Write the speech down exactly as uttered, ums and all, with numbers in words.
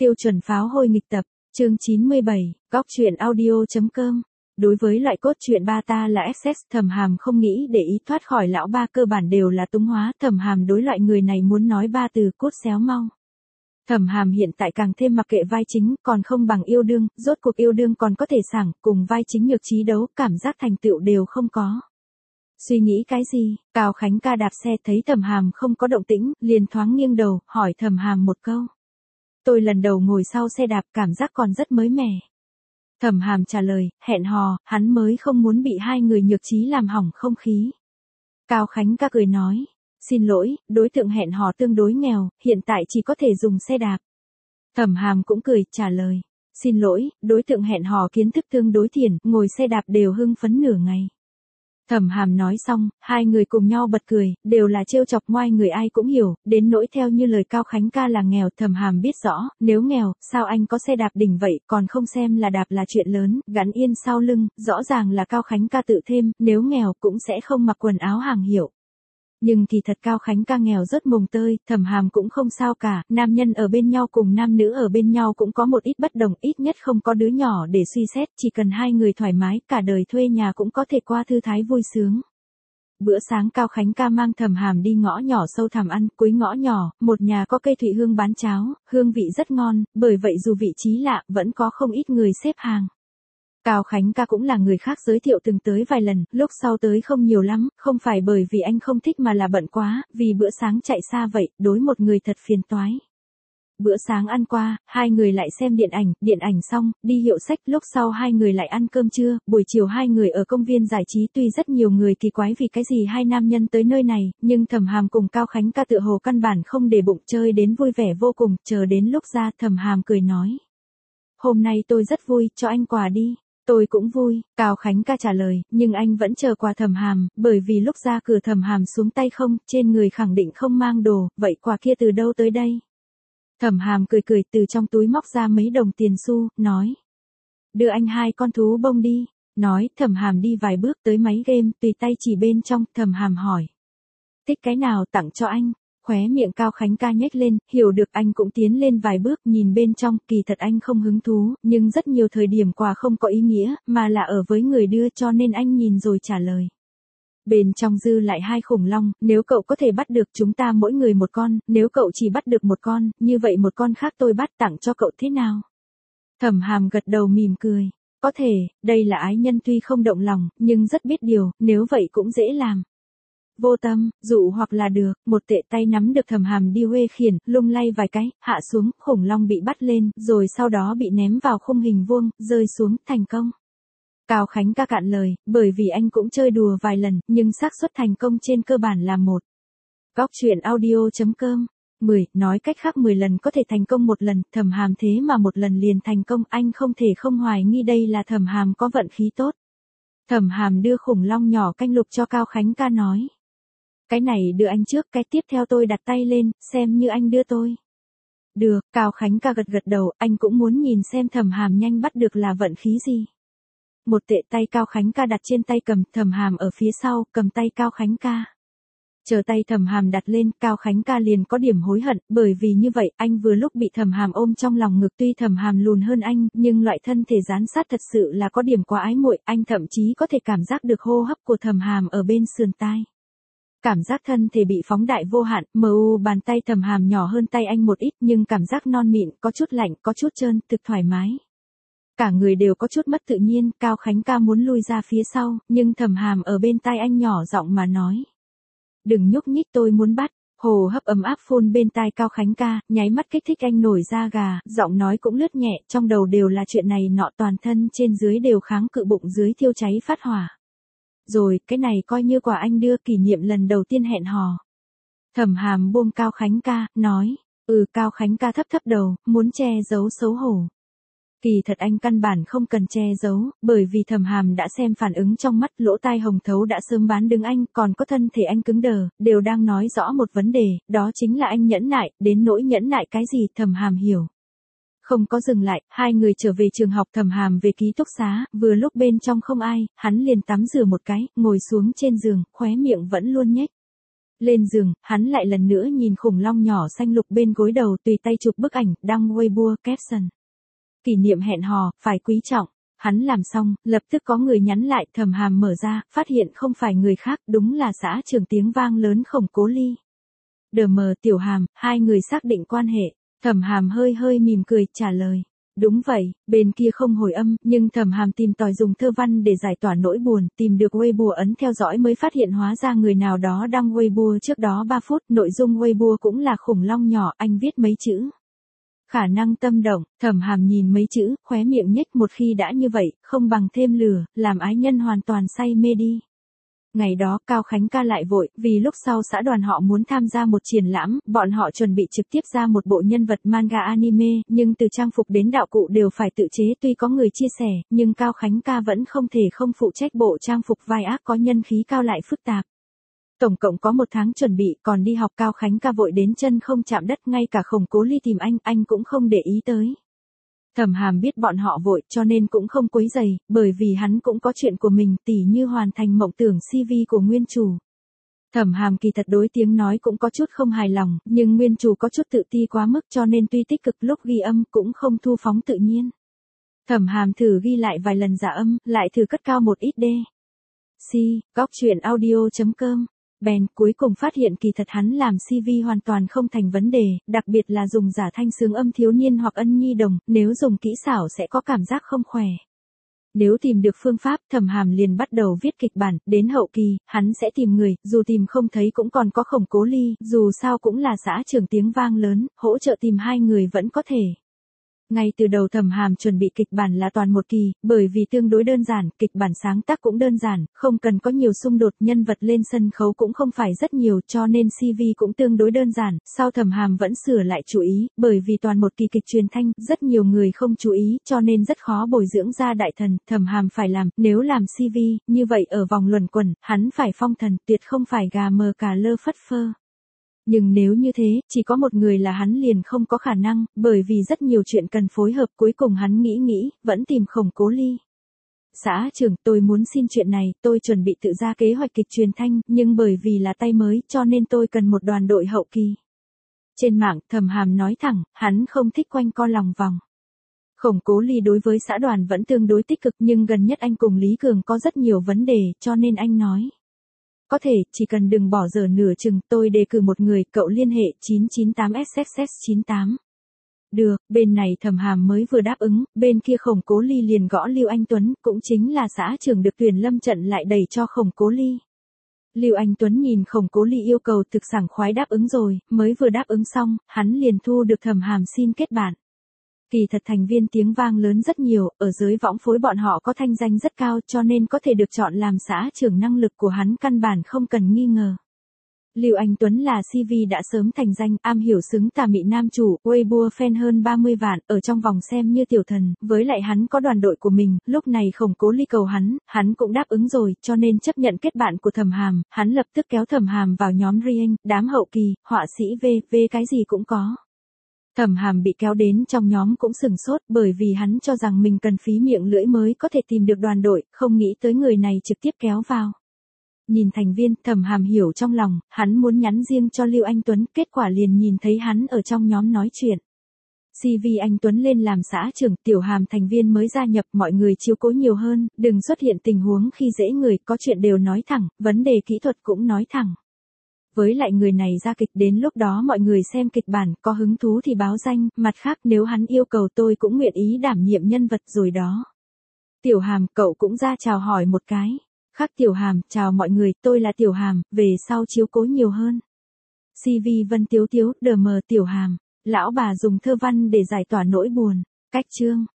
Tiêu chuẩn pháo hôi nghịch tập, chương chín mươi bảy, góc truyện audio.com. Đối với loại cốt truyện ba ta là ét ét, Thẩm Hàm không nghĩ để ý thoát khỏi lão ba cơ bản đều là túng hóa, Thẩm Hàm đối loại người này muốn nói ba từ cút xéo mau. Thẩm Hàm hiện tại càng thêm mặc kệ vai chính, còn không bằng yêu đương, rốt cuộc yêu đương còn có thể sảng, cùng vai chính nhược trí đấu, cảm giác thành tựu đều không có. Suy nghĩ cái gì? Cao Khánh ca đạp xe thấy Thẩm Hàm không có động tĩnh, liền thoáng nghiêng đầu, hỏi Thẩm Hàm một câu. Tôi lần đầu ngồi sau xe đạp cảm giác còn rất mới mẻ. Thẩm Hàm trả lời, hẹn hò, hắn mới không muốn bị hai người nhược trí làm hỏng không khí. Cao Khánh ca cười nói, xin lỗi, đối tượng hẹn hò tương đối nghèo, hiện tại chỉ có thể dùng xe đạp. Thẩm Hàm cũng cười, trả lời, xin lỗi, đối tượng hẹn hò kiến thức tương đối thiển, ngồi xe đạp đều hưng phấn nửa ngày. Thẩm Hàm nói xong, hai người cùng nhau bật cười, đều là trêu chọc ngoai người ai cũng hiểu, đến nỗi theo như lời Cao Khánh ca là nghèo, Thẩm Hàm biết rõ, nếu nghèo, sao anh có xe đạp đỉnh vậy, còn không xem là đạp là chuyện lớn, gắn yên sau lưng, rõ ràng là Cao Khánh ca tự thêm, nếu nghèo cũng sẽ không mặc quần áo hàng hiệu. Nhưng kỳ thật Cao Khánh ca nghèo rất mồng tơi, Thẩm Hàm cũng không sao cả, nam nhân ở bên nhau cùng nam nữ ở bên nhau cũng có một ít bất đồng, ít nhất không có đứa nhỏ để suy xét, chỉ cần hai người thoải mái, cả đời thuê nhà cũng có thể qua thư thái vui sướng. Bữa sáng Cao Khánh ca mang Thẩm Hàm đi ngõ nhỏ sâu thẳm ăn, cuối ngõ nhỏ, một nhà có cây thụy hương bán cháo, hương vị rất ngon, bởi vậy dù vị trí lạ, vẫn có không ít người xếp hàng. Cao Khánh ca cũng là người khác giới thiệu từng tới vài lần, lúc sau tới không nhiều lắm, không phải bởi vì anh không thích mà là bận quá, vì bữa sáng chạy xa vậy, đối một người thật phiền toái. Bữa sáng ăn qua, hai người lại xem điện ảnh, điện ảnh xong, đi hiệu sách, lúc sau hai người lại ăn cơm trưa, buổi chiều hai người ở công viên giải trí tuy rất nhiều người kỳ quái vì cái gì hai nam nhân tới nơi này, nhưng Thẩm Hàm cùng Cao Khánh ca tựa hồ căn bản không để bụng chơi đến vui vẻ vô cùng, chờ đến lúc ra Thẩm Hàm cười nói. Hôm nay tôi rất vui, cho anh quà đi. Tôi cũng vui, Cao Khánh ca trả lời, nhưng anh vẫn chờ quà Thẩm Hàm, bởi vì lúc ra cửa Thẩm Hàm xuống tay không, trên người khẳng định không mang đồ, vậy quà kia từ đâu tới đây? Thẩm Hàm cười cười từ trong túi móc ra mấy đồng tiền xu, nói. Đưa anh hai con thú bông đi, nói, Thẩm Hàm đi vài bước tới máy game, tùy tay chỉ bên trong, Thẩm Hàm hỏi. Thích cái nào tặng cho anh? Khóe miệng Cao Khánh ca nhếch lên, hiểu được anh cũng tiến lên vài bước nhìn bên trong, kỳ thật anh không hứng thú, nhưng rất nhiều thời điểm quà không có ý nghĩa, mà là ở với người đưa cho nên anh nhìn rồi trả lời. Bên trong dư lại hai khủng long, nếu cậu có thể bắt được chúng ta mỗi người một con, nếu cậu chỉ bắt được một con, như vậy một con khác tôi bắt tặng cho cậu thế nào? Thẩm Hàm gật đầu mỉm cười, có thể, đây là ái nhân tuy không động lòng, nhưng rất biết điều, nếu vậy cũng dễ làm. Vô tâm, dụ hoặc là được, một tệ tay nắm được Thẩm Hàm đi huê khiển, lung lay vài cái, hạ xuống, khủng long bị bắt lên, rồi sau đó bị ném vào khung hình vuông, rơi xuống, thành công. Cao Khánh ca cạn lời, bởi vì anh cũng chơi đùa vài lần, nhưng xác suất thành công trên cơ bản là một. Góc truyện audio.com, mười, nói cách khác mười lần có thể thành công một lần, Thẩm Hàm thế mà một lần liền thành công, anh không thể không hoài nghi đây là Thẩm Hàm có vận khí tốt. Thẩm Hàm đưa khủng long nhỏ canh lục cho Cao Khánh ca nói. Cái này đưa anh trước, cái tiếp theo tôi đặt tay lên, xem như anh đưa tôi. Được, Cao Khánh ca gật gật đầu, anh cũng muốn nhìn xem Thẩm Hàm nhanh bắt được là vận khí gì. Một tệ tay Cao Khánh ca đặt trên tay cầm, Thẩm Hàm ở phía sau, cầm tay Cao Khánh ca. Chờ tay Thẩm Hàm đặt lên, Cao Khánh ca liền có điểm hối hận, bởi vì như vậy, anh vừa lúc bị Thẩm Hàm ôm trong lòng ngực, tuy Thẩm Hàm lùn hơn anh, nhưng loại thân thể dán sát thật sự là có điểm quá ái muội, anh thậm chí có thể cảm giác được hô hấp của Thẩm Hàm ở bên sườn tai. Cảm giác thân thể bị phóng đại vô hạn, mờ u bàn tay Thẩm Hàm nhỏ hơn tay anh một ít, nhưng cảm giác non mịn, có chút lạnh, có chút trơn, thực thoải mái. Cả người đều có chút mất tự nhiên, Cao Khánh ca muốn lui ra phía sau, nhưng Thẩm Hàm ở bên tai anh nhỏ giọng mà nói. Đừng nhúc nhích, tôi muốn bắt. Hồ hấp ấm áp phun bên tai Cao Khánh ca, nháy mắt kích thích anh nổi da gà, giọng nói cũng lướt nhẹ, trong đầu đều là chuyện này nọ, toàn thân trên dưới đều kháng cự, bụng dưới thiêu cháy phát hỏa. Rồi, cái này coi như quà anh đưa, kỷ niệm lần đầu tiên hẹn hò. Thẩm Hàm buông Cao Khánh ca, nói, ừ. Cao Khánh ca thấp thấp đầu, muốn che giấu xấu hổ. Kỳ thật anh căn bản không cần che giấu, bởi vì Thẩm Hàm đã xem phản ứng trong mắt, lỗ tai hồng thấu đã sớm bán đứng anh, còn có thân thể anh cứng đờ, đều đang nói rõ một vấn đề, đó chính là anh nhẫn nại, đến nỗi nhẫn nại cái gì, Thẩm Hàm hiểu. Không có dừng lại, hai người trở về trường học, Thẩm Hàm về ký túc xá, vừa lúc bên trong không ai, hắn liền tắm rửa một cái, ngồi xuống trên giường, khóe miệng vẫn luôn nhếch. Lên giường, hắn lại lần nữa nhìn khủng long nhỏ xanh lục bên gối đầu, tùy tay chụp bức ảnh, đăng Weibo caption. Kỷ niệm hẹn hò, phải quý trọng. Hắn làm xong, lập tức có người nhắn lại, Thẩm Hàm mở ra, phát hiện không phải người khác, đúng là xã trưởng tiếng vang lớn Khổng Cố Ly. Đờ mờ Tiểu Hàm, hai người xác định quan hệ. Thẩm Hàm hơi hơi mỉm cười, trả lời. Đúng vậy, bên kia không hồi âm, nhưng Thẩm Hàm tìm tòi dùng thơ văn để giải tỏa nỗi buồn, tìm được Weibo ấn theo dõi mới phát hiện hóa ra người nào đó đăng Weibo trước đó ba phút, nội dung Weibo cũng là khủng long nhỏ, anh viết mấy chữ. Khả năng tâm động, Thẩm Hàm nhìn mấy chữ, khóe miệng nhếch, một khi đã như vậy, không bằng thêm lửa, làm ái nhân hoàn toàn say mê đi. Ngày đó, Cao Khánh ca lại vội, vì lúc sau xã đoàn họ muốn tham gia một triển lãm, bọn họ chuẩn bị trực tiếp ra một bộ nhân vật manga anime, nhưng từ trang phục đến đạo cụ đều phải tự chế, tuy có người chia sẻ, nhưng Cao Khánh ca vẫn không thể không phụ trách bộ trang phục vai ác có nhân khí cao lại phức tạp. Tổng cộng có một tháng chuẩn bị, còn đi học Cao Khánh ca vội đến chân không chạm đất, ngay cả Khổng Cố Ly tìm anh, anh cũng không để ý tới. Thẩm Hàm biết bọn họ vội, cho nên cũng không quấy rầy, bởi vì hắn cũng có chuyện của mình, tỉ như hoàn thành mộng tưởng xê vê của nguyên chủ. Thẩm Hàm kỳ thật đối tiếng nói cũng có chút không hài lòng, nhưng nguyên chủ có chút tự ti quá mức, cho nên tuy tích cực lúc ghi âm cũng không thu phóng tự nhiên. Thẩm Hàm thử ghi lại vài lần giả âm, lại thử cất cao một ít đê. Si, góc truyện audio chấm com. Bèn cuối cùng phát hiện kỳ thật hắn làm xê vê hoàn toàn không thành vấn đề, đặc biệt là dùng giả thanh sướng âm thiếu niên hoặc ân nhi đồng, nếu dùng kỹ xảo sẽ có cảm giác không khỏe. Nếu tìm được phương pháp, Thẩm Hàm liền bắt đầu viết kịch bản, đến hậu kỳ, hắn sẽ tìm người, dù tìm không thấy cũng còn có Khổng Cố Ly, dù sao cũng là xã trưởng tiếng vang lớn, hỗ trợ tìm hai người vẫn có thể. Ngay từ đầu Thẩm Hàm chuẩn bị kịch bản là toàn một kỳ, bởi vì tương đối đơn giản, kịch bản sáng tác cũng đơn giản, không cần có nhiều xung đột, nhân vật lên sân khấu cũng không phải rất nhiều, cho nên xê vê cũng tương đối đơn giản. Sau Thẩm Hàm vẫn sửa lại chú ý, bởi vì toàn một kỳ kịch truyền thanh, rất nhiều người không chú ý, cho nên rất khó bồi dưỡng ra đại thần. Thẩm Hàm phải làm, nếu làm xê vê, như vậy ở vòng luẩn quẩn, hắn phải phong thần, tuyệt không phải gà mờ cà lơ phất phơ. Nhưng nếu như thế, chỉ có một người là hắn liền không có khả năng, bởi vì rất nhiều chuyện cần phối hợp, cuối cùng hắn nghĩ nghĩ, vẫn tìm Khổng Cố Ly. Xã trưởng, tôi muốn xin chuyện này, tôi chuẩn bị tự ra kế hoạch kịch truyền thanh, nhưng bởi vì là tay mới, cho nên tôi cần một đoàn đội hậu kỳ. Trên mạng, Thẩm Hàm nói thẳng, hắn không thích quanh co lòng vòng. Khổng Cố Ly đối với xã đoàn vẫn tương đối tích cực, nhưng gần nhất anh cùng Lý Cường có rất nhiều vấn đề, cho nên anh nói. Có thể, chỉ cần đừng bỏ dở nửa chừng, tôi đề cử một người, cậu liên hệ chín chín tám S S S chín tám. Được, bên này Thẩm Hàm mới vừa đáp ứng, bên kia Khổng Cố Ly liền gõ Lưu Anh Tuấn, cũng chính là xã trưởng được tuyển lâm trận lại đẩy cho Khổng Cố Ly. Lưu Anh Tuấn nhìn Khổng Cố Ly yêu cầu thực sảng khoái đáp ứng rồi, mới vừa đáp ứng xong, hắn liền thu được Thẩm Hàm xin kết bạn. Kỳ thật thành viên tiếng vang lớn rất nhiều, ở giới võng phối bọn họ có thanh danh rất cao, cho nên có thể được chọn làm xã trưởng, năng lực của hắn căn bản không cần nghi ngờ. Lưu Anh Tuấn là xê vê đã sớm thành danh, am hiểu xứng tà mị nam chủ, Weibo fan hơn ba mươi vạn, ở trong vòng xem như tiểu thần, với lại hắn có đoàn đội của mình, lúc này Khổng Cố Ly cầu hắn, hắn cũng đáp ứng rồi, cho nên chấp nhận kết bạn của Thẩm Hàm, hắn lập tức kéo Thẩm Hàm vào nhóm riêng, đám hậu kỳ, họa sĩ V, V cái gì cũng có. Thẩm Hàm bị kéo đến trong nhóm cũng sừng sốt, bởi vì hắn cho rằng mình cần phí miệng lưỡi mới có thể tìm được đoàn đội, không nghĩ tới người này trực tiếp kéo vào. Nhìn thành viên, Thẩm Hàm hiểu trong lòng, hắn muốn nhắn riêng cho Lưu Anh Tuấn, kết quả liền nhìn thấy hắn ở trong nhóm nói chuyện. xê vê anh Tuấn lên làm xã trưởng, Tiểu Hàm thành viên mới gia nhập, mọi người chiếu cố nhiều hơn, đừng xuất hiện tình huống khi dễ người, có chuyện đều nói thẳng, vấn đề kỹ thuật cũng nói thẳng. Với lại người này ra kịch, đến lúc đó mọi người xem kịch bản, có hứng thú thì báo danh, mặt khác nếu hắn yêu cầu tôi cũng nguyện ý đảm nhiệm nhân vật rồi đó. Tiểu Hàm, cậu cũng ra chào hỏi một cái. Khác Tiểu Hàm, chào mọi người, tôi là Tiểu Hàm, về sau chiếu cố nhiều hơn. xê vê Vân Tiếu Tiếu, đờ mờ Tiểu Hàm, lão bà dùng thơ văn để giải tỏa nỗi buồn. Cách chương.